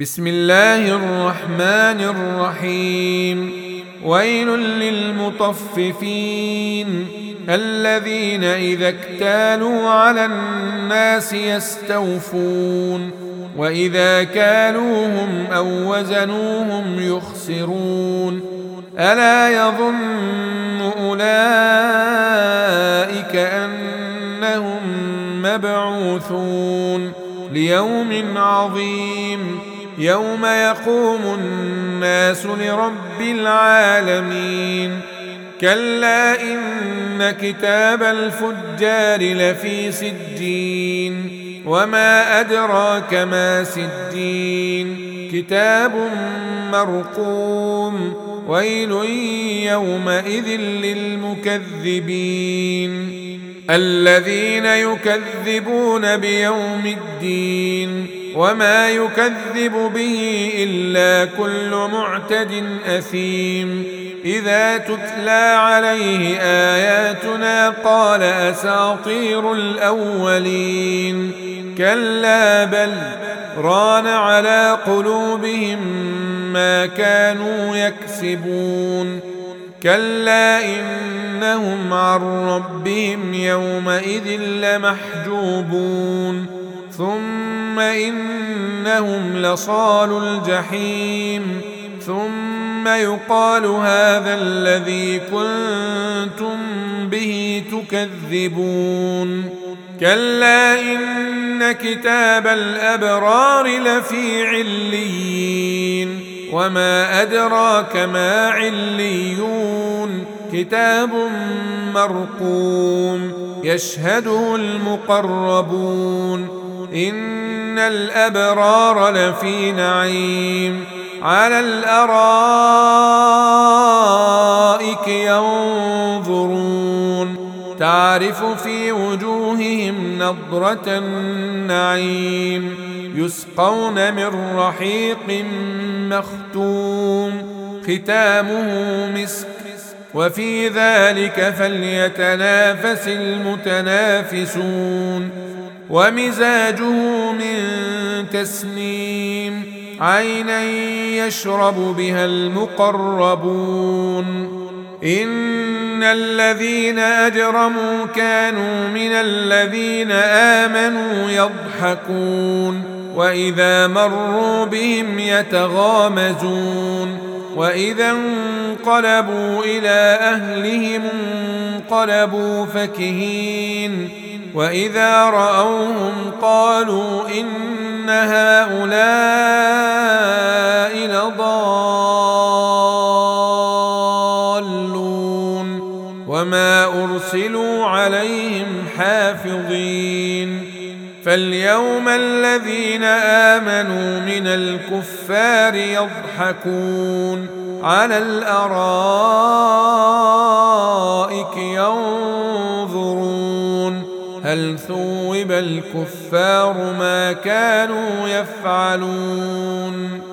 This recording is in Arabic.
بسم الله الرحمن الرحيم. ويل للمطففين الذين إذا اكتالوا على الناس يستوفون وإذا كالوهم أو وزنوهم يخسرون. ألا يظن أولئك أنهم مبعوثون ليوم عظيم يوم يقوم الناس لرب العالمين. كلا إن كتاب الفجار لفي سجين وما أدراك ما سجين كتاب مرقوم. ويل يومئذ للمكذبين الذين يكذبون بيوم الدين وما يكذب به إلا كل معتد أثيم. إذا تتلى عليه آياتنا قال أساطير الأولين. كلا بل ران على قلوبهم ما كانوا يكسبون. كلا إنهم عن ربهم يومئذ لمحجوبون ثم إنهم لصالوا الجحيم ثم يقال هذا الذي كنتم به تكذبون. كلا إن كتاب الأبرار لفي عليين وما أدراك ما عليون كتاب مرقوم يشهده المقربون. إن الأبرار لفي نعيم على الأرائك ينظرون تعرف في وجوههم نضرة النعيم يسقون من رحيق مختوم ختامه مسك وفي ذلك فليتنافس المتنافسون. ومزاجه من تسنيم عينا يشرب بها المقربون. إن الذين أجرموا كانوا من الذين آمنوا يضحكون وإذا مروا بهم يتغامزون وإذا انقلبوا إلى أهلهم انقلبوا فكهين وإذا رأوهم قالوا إن هؤلاء لضالون وما أرسلوا عليهم حافظين. فاليوم الذين آمنوا من الكفار يضحكون على الأرائك ينظرون هل ثوب الكفار ما كانوا يفعلون.